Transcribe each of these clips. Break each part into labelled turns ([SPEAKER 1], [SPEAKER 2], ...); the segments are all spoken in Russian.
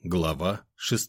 [SPEAKER 1] Глава 6.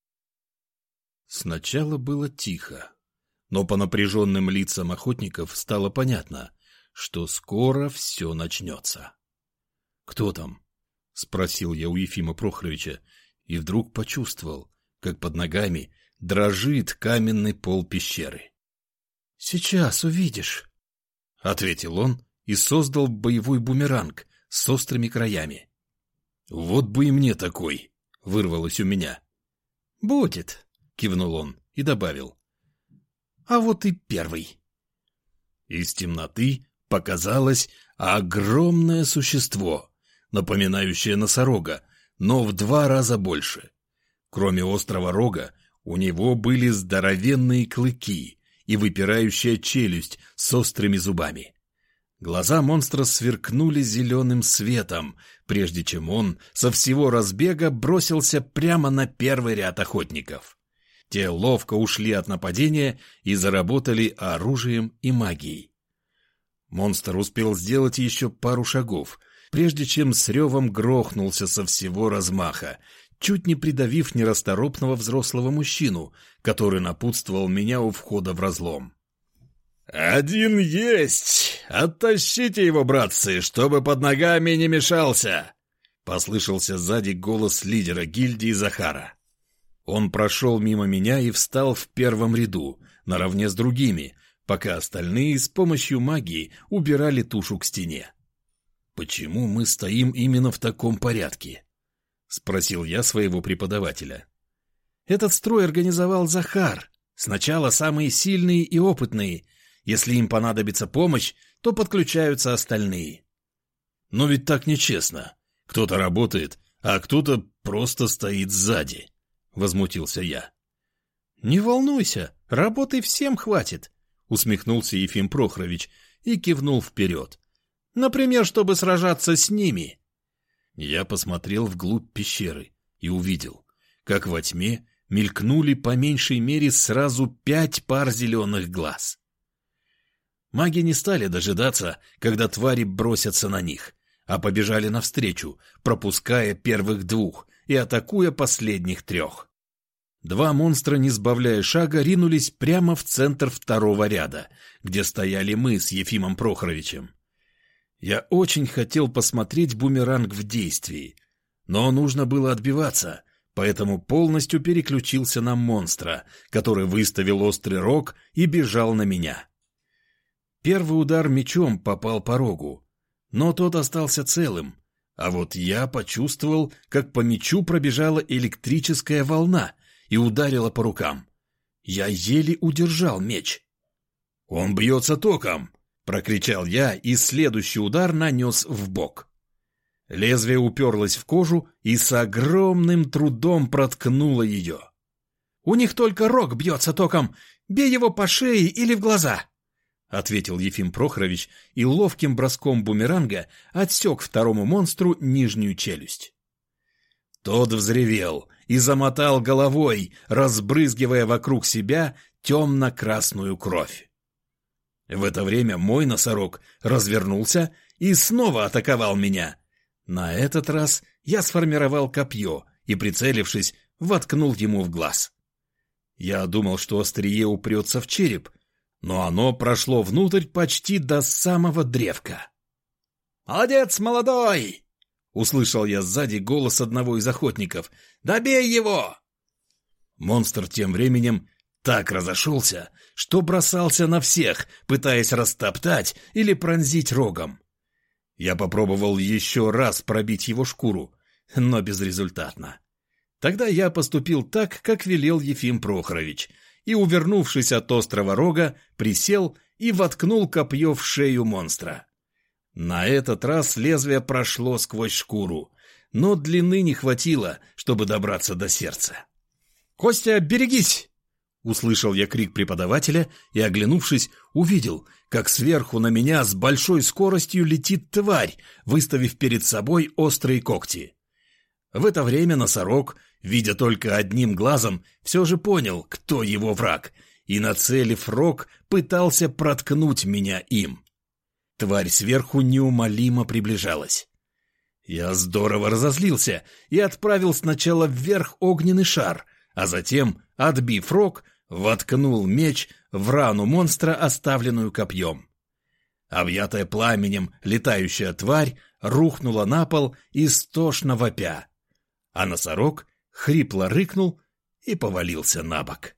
[SPEAKER 1] Сначала было тихо, но по напряженным лицам охотников стало понятно, что скоро все начнется. «Кто там?» — спросил я у Ефима Прохоровича, и вдруг почувствовал, как под ногами дрожит каменный пол пещеры.
[SPEAKER 2] «Сейчас увидишь», — ответил он и создал боевой бумеранг с острыми краями.
[SPEAKER 1] «Вот бы и мне такой!» — вырвалось у меня.
[SPEAKER 2] «Будет»,
[SPEAKER 1] — кивнул он и добавил.
[SPEAKER 2] «А вот и первый».
[SPEAKER 1] Из темноты показалось огромное существо, напоминающее носорога, но в 2 раза больше. Кроме острого рога, у него были здоровенные клыки и выпирающая челюсть с острыми зубами. Глаза монстра сверкнули зеленым светом, прежде чем он со всего разбега бросился прямо на первый ряд охотников. Те ловко ушли от нападения и заработали оружием и магией. Монстр успел сделать еще пару шагов, прежде чем с ревом грохнулся со всего размаха, чуть не придавив нерасторопного взрослого мужчину, который напутствовал меня у входа в разлом. «Один есть! Оттащите его, братцы, чтобы под ногами не мешался!» — послышался сзади голос лидера гильдии Захара. Он прошел мимо меня и встал в первом ряду, наравне с другими, пока остальные с помощью магии убирали тушу к стене. «Почему мы стоим именно в таком порядке?» — спросил я своего преподавателя.
[SPEAKER 2] «Этот строй организовал Захар. Сначала самые сильные и опытные. Если им понадобится помощь, то подключаются остальные».
[SPEAKER 1] «Но ведь так нечестно. Кто-то работает, а кто-то просто стоит сзади», — возмутился я.
[SPEAKER 2] «Не волнуйся, работы всем хватит», — усмехнулся Ефим Прохорович и кивнул вперед. «Например, чтобы сражаться с ними».
[SPEAKER 1] Я посмотрел вглубь пещеры и увидел, как во тьме мелькнули по меньшей мере сразу 5 пар зеленых глаз. Маги не стали дожидаться, когда твари бросятся на них, а побежали навстречу, пропуская первых 2 и атакуя последних 3. 2 монстра, не сбавляя шага, ринулись прямо в центр второго ряда, где стояли мы с Ефимом Прохоровичем. Я очень хотел посмотреть бумеранг в действии, но нужно было отбиваться, поэтому полностью переключился на монстра, который выставил острый рог и бежал на меня. Первый удар мечом попал по рогу, но тот остался целым, а вот я почувствовал, как по мечу пробежала электрическая волна и ударила по рукам. Я еле удержал меч. «Он бьется током!» — прокричал я, и следующий удар нанес в бок. Лезвие уперлось в кожу и с огромным трудом проткнуло ее.
[SPEAKER 2] «У них только рог бьется током! Бей его по шее или в глаза!» — ответил Ефим Прохорович и ловким броском бумеранга отсек второму монстру нижнюю челюсть.
[SPEAKER 1] Тот взревел и замотал головой, разбрызгивая вокруг себя темно-красную кровь. В это время мой носорог развернулся и снова атаковал меня. На этот раз я сформировал копье и, прицелившись, воткнул ему в глаз. Я думал, что острие упрется в череп, но оно прошло внутрь почти до самого древка.
[SPEAKER 2] «Молодец, молодой!» — услышал я сзади голос одного из охотников. «Добей его!»
[SPEAKER 1] Монстр тем временем так разошелся, что бросался на всех, пытаясь растоптать или пронзить рогом. Я попробовал еще раз пробить его шкуру, но безрезультатно. Тогда я поступил так, как велел Ефим Прохорович, и, увернувшись от острого рога, присел и воткнул копье в шею монстра. На этот раз лезвие прошло сквозь шкуру, но длины не хватило, чтобы добраться до сердца.
[SPEAKER 2] «Костя, берегись!»
[SPEAKER 1] — услышал я крик преподавателя и, оглянувшись, увидел, как сверху на меня с большой скоростью летит тварь, выставив перед собой острые когти. В это время носорог, видя только одним глазом, все же понял, кто его враг, и, нацелив рог, пытался проткнуть меня им. Тварь сверху неумолимо приближалась.
[SPEAKER 2] Я здорово разозлился и отправил сначала вверх огненный шар, а затем, отбив рог, воткнул меч в рану монстра, оставленную копьем. Объятая пламенем летающая тварь рухнула на пол, истошно вопя, а носорог хрипло рыкнул и повалился на бок.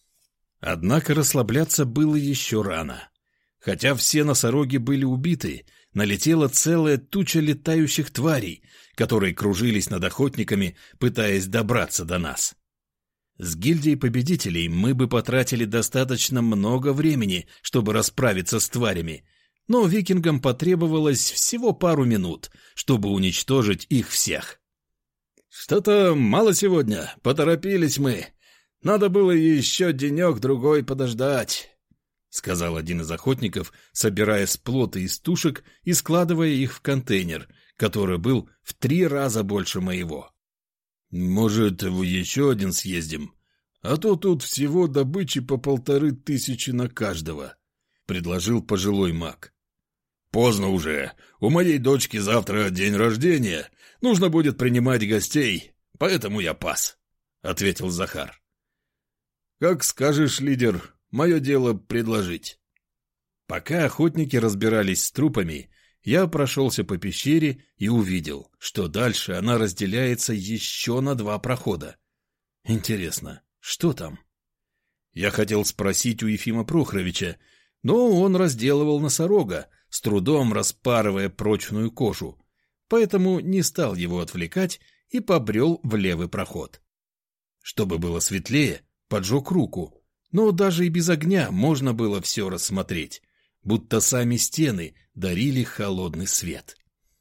[SPEAKER 2] Однако расслабляться было еще рано. Хотя все носороги были убиты, налетела целая туча летающих тварей, которые кружились над охотниками, пытаясь добраться до нас. С гильдией победителей мы бы потратили достаточно много времени, чтобы расправиться с тварями, но викингам потребовалось всего пару минут, чтобы уничтожить их всех. «Что-то мало сегодня, поторопились мы. Надо было еще денек-другой подождать», — сказал один из охотников, собирая сплоты из тушек и складывая их в контейнер, который был в 3 раза больше моего. «Может, в еще один съездим? А то тут всего добычи по 1500 на каждого», — предложил пожилой маг. «Поздно уже. У моей дочки завтра день рождения. Нужно будет принимать гостей, поэтому я пас», — ответил Захар. «Как скажешь, лидер, мое дело предложить». Пока охотники разбирались с трупами, я прошелся по пещере и увидел, что дальше она разделяется еще на 2 прохода. Интересно, что там? Я хотел спросить у Ефима Прохоровича, но он разделывал носорога, с трудом распарывая прочную кожу, поэтому не стал его отвлекать и побрел в левый проход. Чтобы было светлее, поджег руку, но даже и без огня можно было все рассмотреть, будто сами стены дарили холодный свет.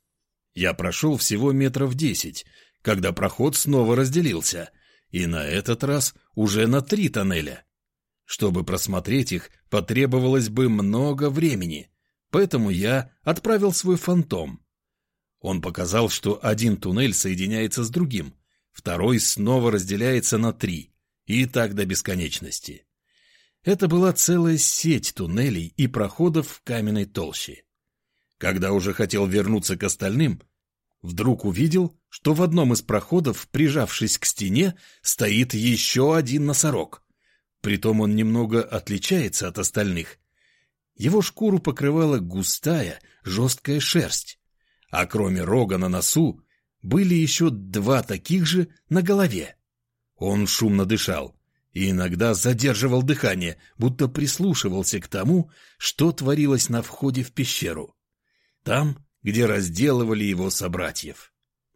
[SPEAKER 2] Я прошел всего 10 метров, когда проход снова разделился, и на этот раз уже на 3 тоннеля. Чтобы просмотреть их, потребовалось бы много времени, поэтому я отправил свой фантом. Он показал, что один туннель соединяется с другим, второй снова разделяется на 3, и так до бесконечности. Это была целая сеть туннелей и проходов в каменной толще. Когда уже хотел вернуться к остальным, вдруг увидел, что в одном из проходов, прижавшись к стене, стоит еще один носорог. Притом он немного отличается от остальных. Его шкуру покрывала густая, жесткая шерсть, а кроме рога на носу были еще 2 таких же на голове. Он шумно дышал и иногда задерживал дыхание, будто прислушивался к тому, что творилось на входе в пещеру, там, где разделывали его собратьев.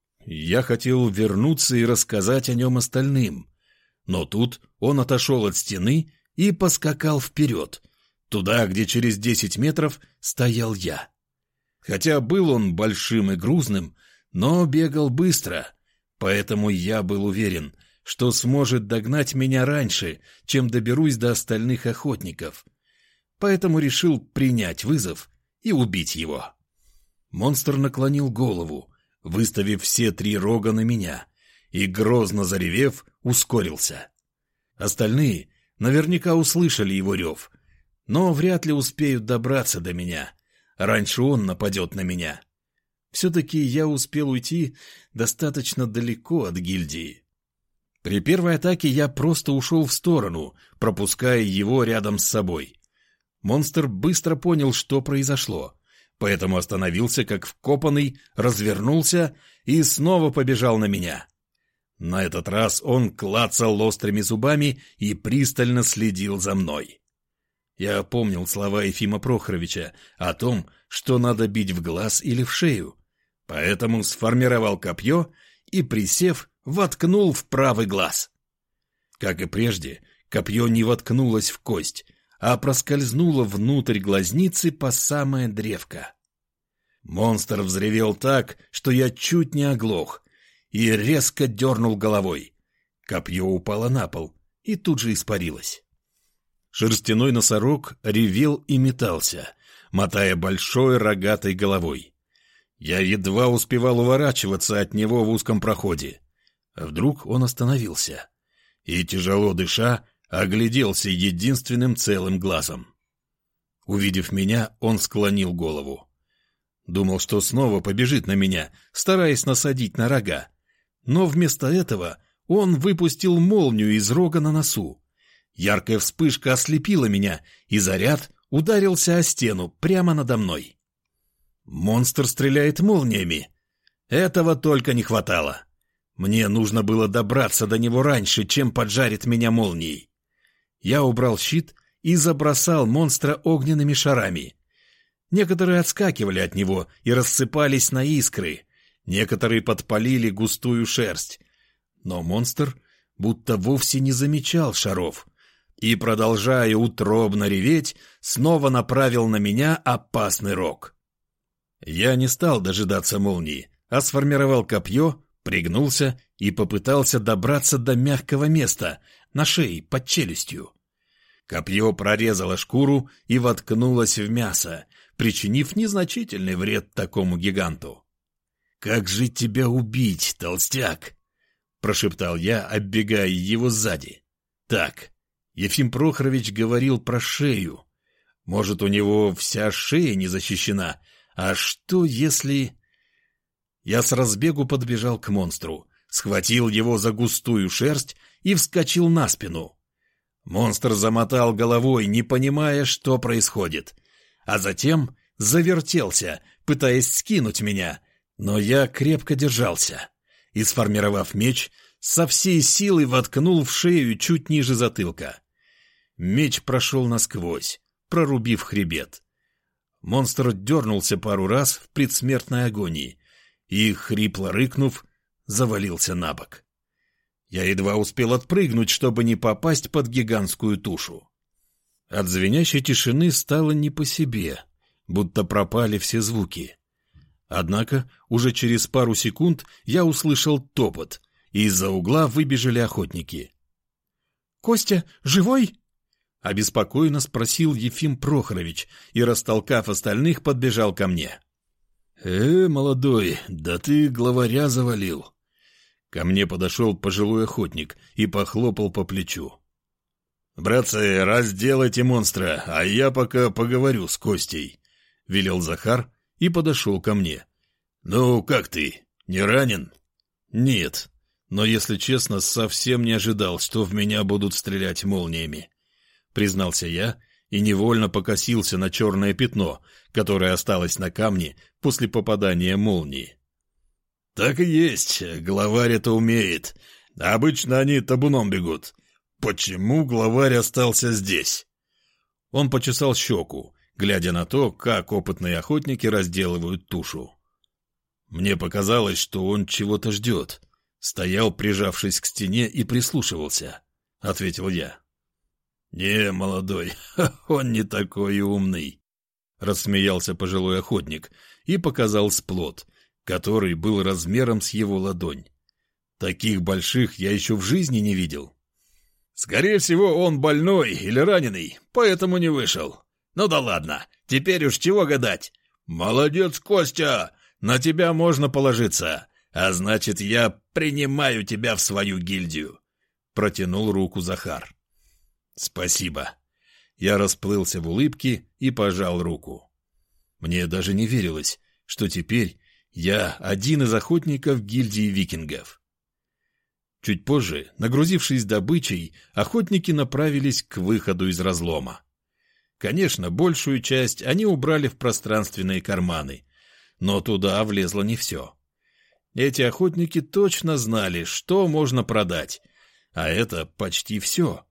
[SPEAKER 2] Я хотел вернуться и рассказать о нем остальным, но тут он отошел от стены и поскакал вперед, туда, где через 10 метров стоял я. Хотя был он большим и грузным, но бегал быстро, поэтому я был уверен, что сможет догнать меня раньше, чем доберусь до остальных охотников. Поэтому решил принять вызов и убить его. Монстр наклонил голову, выставив все 3 рога на меня, и, грозно заревев, ускорился. Остальные наверняка услышали его рев, но вряд ли успеют добраться до меня. Раньше он нападет на меня. Все-таки я успел уйти достаточно далеко от гильдии. При первой атаке я просто ушел в сторону, пропуская его рядом с собой. Монстр быстро понял, что произошло, поэтому остановился как вкопанный, развернулся и снова побежал на меня. На этот раз он клацал острыми зубами и пристально следил за мной. Я помнил слова Ефима Прохоровича о том, что надо бить в глаз или в шею, поэтому сформировал копье и, присев, воткнул в правый глаз. Как и прежде, копье не воткнулось в кость, а проскользнуло внутрь глазницы по самое древко. Монстр взревел так, что я чуть не оглох, и резко дернул головой. Копье упало на пол и тут же испарилось. Шерстяной носорог ревел и метался, мотая большой рогатой головой. Я едва успевал уворачиваться от него в узком проходе. Вдруг он остановился и, тяжело дыша, огляделся единственным целым глазом. Увидев меня, он склонил голову. Думал, что снова побежит на меня, стараясь насадить на рога. Но вместо этого он выпустил молнию из рога на носу. Яркая вспышка ослепила меня, и заряд ударился о стену прямо надо мной. Монстр стреляет молниями. Этого только не хватало. Мне нужно было добраться до него раньше, чем поджарит меня молнией. Я убрал щит и забросал монстра огненными шарами. Некоторые отскакивали от него и рассыпались на искры, некоторые подпалили густую шерсть. Но монстр будто вовсе не замечал шаров и, продолжая утробно реветь, снова направил на меня опасный рог. Я не стал дожидаться молнии, а сформировал копье, пригнулся и попытался добраться до мягкого места, на шее, под челюстью. Копье прорезало шкуру и воткнулось в мясо, причинив незначительный вред такому гиганту. «Как же тебя убить, толстяк?» — прошептал я, оббегая его сзади. «Так, Ефим Прохорович говорил про шею. Может, у него вся шея не защищена? А что, если...» Я с разбегу подбежал к монстру, схватил его за густую шерсть и вскочил на спину. Монстр замотал головой, не понимая, что происходит, а затем завертелся, пытаясь скинуть меня, но я крепко держался и, сформировав меч, со всей силы воткнул в шею чуть ниже затылка. Меч прошел насквозь, прорубив хребет. Монстр дернулся пару раз в предсмертной агонии и, хрипло рыкнув, завалился на бок. Я едва успел отпрыгнуть, чтобы не попасть под гигантскую тушу. От звенящей тишины стало не по себе, будто пропали все звуки. Однако уже через пару секунд я услышал топот, и из-за угла выбежали охотники. «Костя, живой?» — обеспокоенно спросил Ефим Прохорович и, растолкав остальных, подбежал ко мне.
[SPEAKER 1] Молодой, да ты главаря завалил».
[SPEAKER 2] Ко мне подошел пожилой охотник и похлопал по плечу.
[SPEAKER 1] «Братцы, разделайте монстра, а я пока поговорю с Костей», — велел Захар и подошел ко мне. «Ну, как ты, не ранен?»
[SPEAKER 2] «Нет, но, если честно, совсем не ожидал, что в меня будут стрелять молниями», — признался я и невольно покосился на черное пятно, которое осталось на камне после попадания молнии.
[SPEAKER 1] «Так и есть, главарь это умеет. Обычно они табуном бегут. Почему главарь остался здесь?»
[SPEAKER 2] Он почесал щеку, глядя на то, как опытные охотники разделывают тушу. Мне показалось, что он чего-то ждет. Стоял, прижавшись к стене, и прислушивался, — ответил я.
[SPEAKER 1] «Не, молодой, он не такой умный», — рассмеялся пожилой охотник и показал сплот, который был размером с его ладонь. «Таких больших я еще в жизни не видел». «Скорее всего, он больной или раненый, поэтому не вышел. Ну да ладно, теперь уж чего гадать. Молодец, Костя, на тебя можно положиться, а значит, я принимаю тебя в свою гильдию», — протянул руку Захар.
[SPEAKER 2] «Спасибо». Я расплылся в улыбке и пожал руку. Мне даже не верилось, что теперь я один из охотников гильдии викингов. Чуть позже, нагрузившись добычей, охотники направились к выходу из разлома. Конечно, большую часть они убрали в пространственные карманы, но туда влезло не все. Эти охотники точно знали, что можно продать, а это почти все.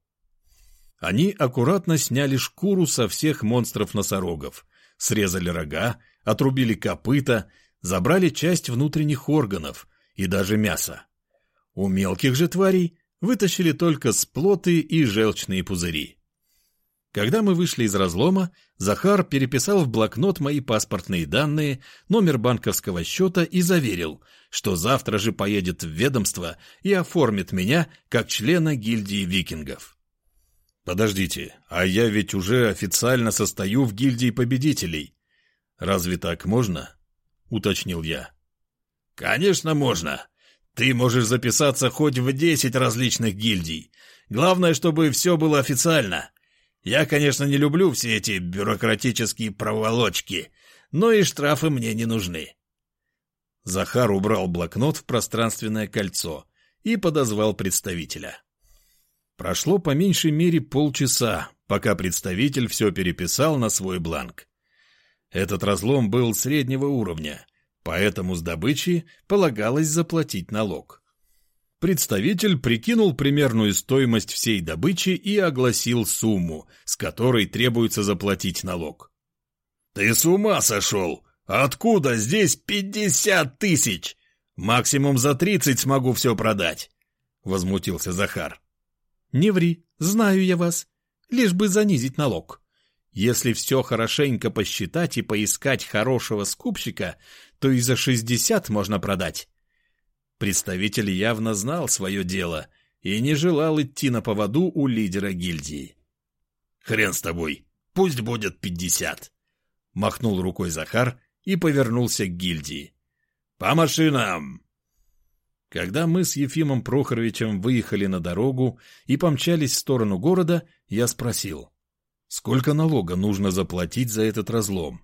[SPEAKER 2] Они аккуратно сняли шкуру со всех монстров-носорогов, срезали рога, отрубили копыта, забрали часть внутренних органов и даже мясо. У мелких же тварей вытащили только сплоты и желчные пузыри. Когда мы вышли из разлома, Захар переписал в блокнот мои паспортные данные, номер банковского счета и заверил, что завтра же поедет в ведомство и оформит меня как члена гильдии викингов. «Подождите, а я ведь уже официально состою в гильдии победителей. Разве так можно?» — уточнил я. «Конечно можно. Ты можешь записаться хоть в 10 различных гильдий. Главное, чтобы все было официально. Я, конечно, не люблю все эти бюрократические проволочки,
[SPEAKER 1] но и штрафы мне не нужны». Захар убрал блокнот в пространственное кольцо и подозвал представителя. Прошло по меньшей мере полчаса, пока представитель все переписал на свой бланк. Этот разлом был среднего уровня, поэтому с добычи полагалось заплатить налог. Представитель прикинул примерную стоимость всей добычи и огласил сумму, с которой требуется заплатить налог. «Ты с ума сошел? Откуда здесь 50 тысяч? Максимум за 30 смогу все продать», — возмутился Захар.
[SPEAKER 2] «Не ври, знаю я вас, лишь бы занизить налог. Если все хорошенько посчитать и поискать хорошего скупщика, то и за 60 можно продать». Представитель явно знал свое дело и не желал идти на поводу у лидера гильдии. «Хрен с тобой, пусть будет 50», — махнул рукой Захар и повернулся к гильдии. «По машинам!» Когда мы с Ефимом Прохоровичем выехали на дорогу и помчались в сторону города, я спросил: «Сколько налога нужно заплатить за этот разлом?»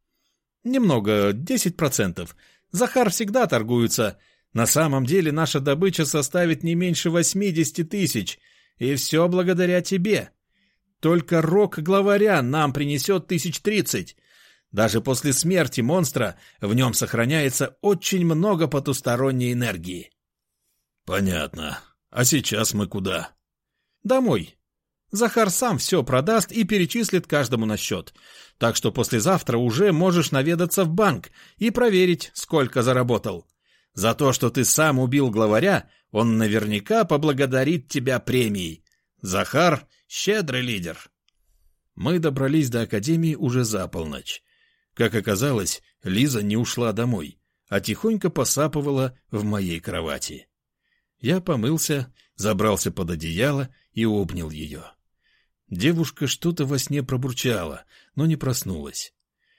[SPEAKER 2] «Немного, 10%. Захар всегда торгуется. На самом деле наша добыча составит не меньше 80 тысяч, и все благодаря тебе. Только рог главаря нам принесет 1030. Даже после смерти монстра в нем сохраняется очень много потусторонней энергии».
[SPEAKER 1] «Понятно. А сейчас мы куда?»
[SPEAKER 2] «Домой. Захар сам все продаст и перечислит каждому на счет. Так что послезавтра уже можешь наведаться в банк и проверить, сколько заработал. За то, что ты сам убил главаря, он наверняка поблагодарит тебя премией. Захар — щедрый лидер». Мы добрались до академии уже за полночь. Как оказалось, Лиза не ушла домой, а тихонько посапывала в моей кровати. Я помылся, забрался под одеяло и обнял ее. Девушка что-то во сне пробурчала, но не проснулась.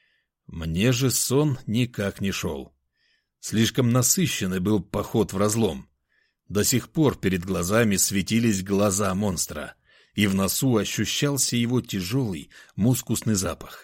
[SPEAKER 2] Мне же сон никак не шел. Слишком насыщенный был поход в разлом. До сих пор перед глазами светились глаза монстра, и в носу ощущался его тяжелый мускусный запах.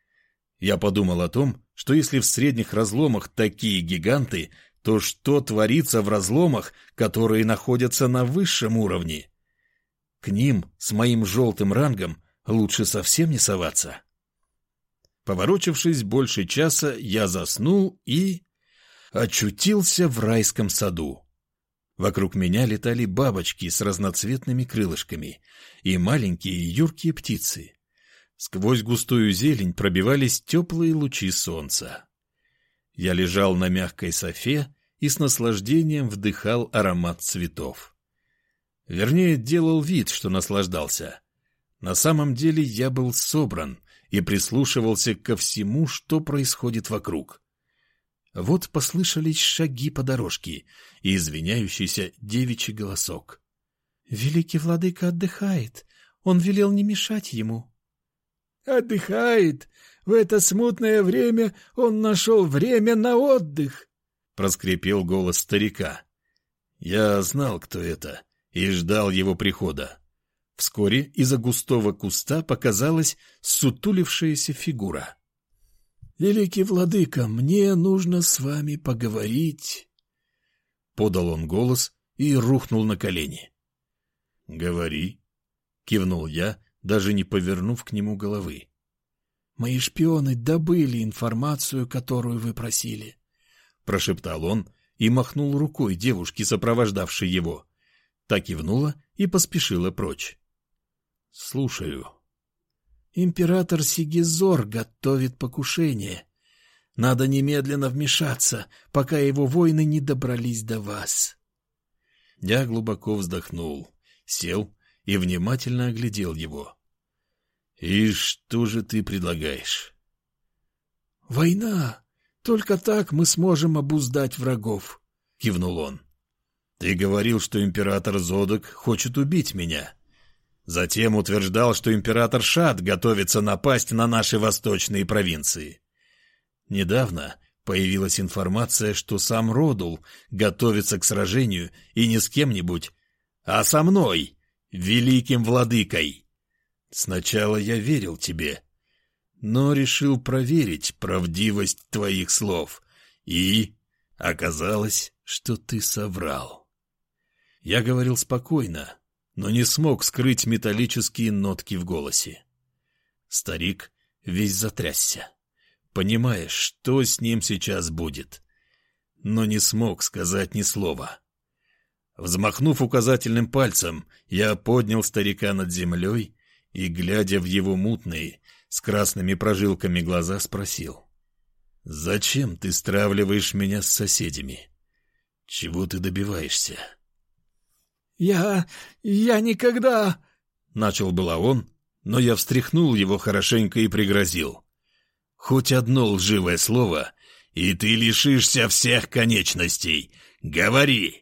[SPEAKER 2] Я подумал о том, что если в средних разломах такие гиганты, то что творится в разломах, которые находятся на высшем уровне? К ним с моим желтым рангом лучше совсем не соваться. Поворочившись больше часа, я заснул и очутился в райском саду. Вокруг меня летали бабочки с разноцветными крылышками и маленькие юркие птицы. Сквозь густую зелень пробивались теплые лучи солнца. Я лежал на мягкой софе и с наслаждением вдыхал аромат цветов. Вернее, делал вид, что наслаждался. На самом деле я был собран и прислушивался ко всему, что происходит вокруг. Вот послышались шаги по дорожке и извиняющийся девичий голосок. «Великий владыка отдыхает. Он велел не мешать ему».
[SPEAKER 3] «Отдыхает. В это смутное время он нашел время на отдых», —
[SPEAKER 1] проскрипел голос старика. Я знал, кто это, и ждал его прихода. Вскоре из-за густого куста показалась сутулившаяся фигура.
[SPEAKER 3] «Великий владыка, мне нужно с вами поговорить»,
[SPEAKER 1] — подал он голос и рухнул на колени. «Говори», — кивнул я, даже не повернув к нему головы.
[SPEAKER 3] «Мои шпионы добыли информацию, которую вы просили»,
[SPEAKER 1] — прошептал он и махнул рукой девушке, сопровождавшей его. Та кивнула и поспешила прочь. «Слушаю».
[SPEAKER 3] «Император Сигизор готовит покушение. Надо немедленно вмешаться, пока его воины не добрались до вас».
[SPEAKER 1] Я глубоко вздохнул, сел и внимательно оглядел его. «И что же ты предлагаешь?»
[SPEAKER 3] «Война. Только так мы сможем обуздать врагов», — кивнул он.
[SPEAKER 1] «Ты говорил, что император Зодок хочет убить меня. Затем утверждал, что император Шад готовится напасть на наши восточные провинции. Недавно появилась информация, что сам Родул готовится к сражению и не с кем-нибудь, а со мной, великим владыкой. Сначала я верил тебе, но решил проверить правдивость твоих слов. И оказалось, что ты соврал. Я говорил спокойно, но не смог скрыть металлические нотки в голосе. Старик весь затрясся, понимая, что с ним сейчас будет, но не смог сказать ни слова. Взмахнув указательным пальцем, я поднял старика над землей и, глядя в его мутные, с красными прожилками глаза, спросил: «Зачем ты стравливаешь меня с соседями? Чего ты добиваешься?»
[SPEAKER 3] Я никогда...»
[SPEAKER 1] — начал было он, но я встряхнул его хорошенько и пригрозил: «Хоть одно лживое слово, и ты лишишься всех конечностей. Говори!»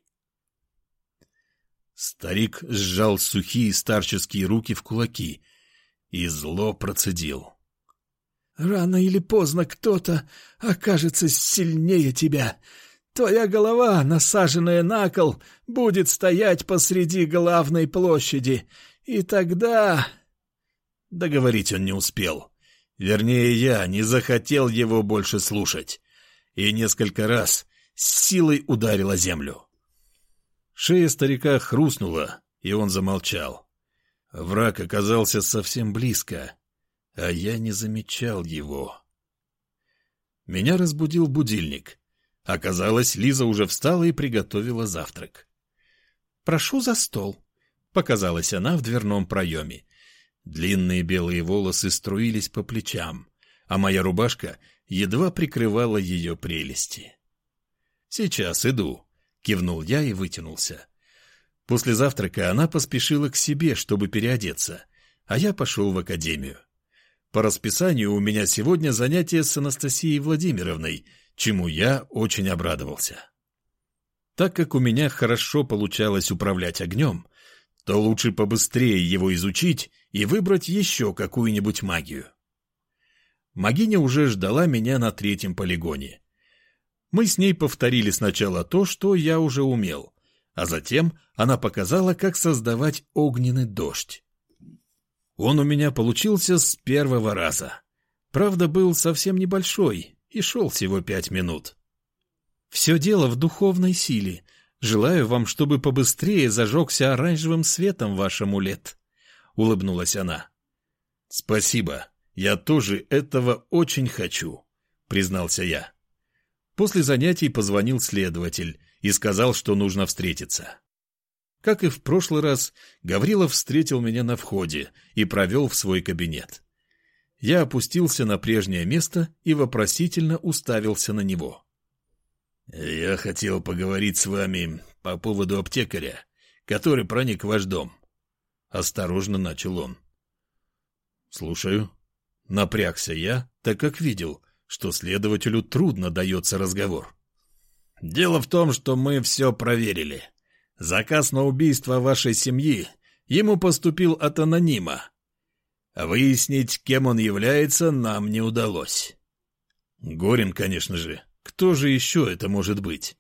[SPEAKER 1] Старик сжал сухие старческие руки в кулаки и зло процедил:
[SPEAKER 3] «Рано или поздно кто-то окажется сильнее тебя. Твоя голова, насаженная на кол, будет стоять посреди главной площади. И тогда...»
[SPEAKER 1] Договорить он не успел. Вернее, я не захотел его больше слушать. И несколько раз с силой ударил о землю. Шея старика хрустнула, и он замолчал. Враг оказался совсем близко, а я не замечал его. Меня разбудил будильник. Оказалось, Лиза уже встала и приготовила завтрак.
[SPEAKER 2] «Прошу за стол», — показалась она в дверном проеме.
[SPEAKER 1] Длинные белые волосы струились по плечам, а моя рубашка едва прикрывала ее прелести. «Сейчас иду», — кивнул я и вытянулся. После завтрака она поспешила к себе, чтобы переодеться, а я пошел в академию. По расписанию у меня сегодня занятие с Анастасией Владимировной, чему я очень обрадовался. Так как у меня хорошо получалось управлять огнем, то лучше побыстрее его изучить и выбрать еще какую-нибудь магию. Магиня уже ждала меня на 3-м полигоне. Мы с ней повторили сначала то, что я уже умел, а затем она показала, как создавать огненный дождь. Он у меня получился с первого раза. Правда, был совсем небольшой и шел всего 5 минут.
[SPEAKER 2] «Все дело в духовной силе. Желаю вам, чтобы побыстрее зажегся оранжевым светом ваш амулет», — улыбнулась она.
[SPEAKER 1] «Спасибо, я тоже этого очень хочу», — признался я. После занятий позвонил следователь и сказал, что нужно встретиться. Как и в прошлый раз, Гаврилов встретил меня на входе и провел в свой кабинет. Я опустился на прежнее место и вопросительно уставился на него. «Я хотел поговорить с вами по поводу аптекаря, который проник в ваш дом», — осторожно начал он. «Слушаю». Напрягся я, так как видел, что следователю трудно дается разговор. «Дело в том, что мы все проверили. Заказ на убийство вашей семьи ему поступил от анонима. Выяснить, кем он является, нам не удалось». «Горин, конечно же. Кто же еще это может быть?»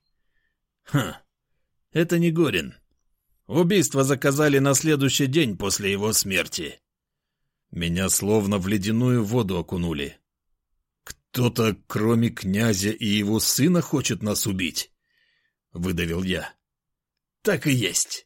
[SPEAKER 1] Это не Горин. Убийство заказали на следующий день после его смерти». Меня словно в ледяную воду окунули. «Кто-то, кроме князя и его сына, хочет нас убить?» — выдавил я. «Так и есть.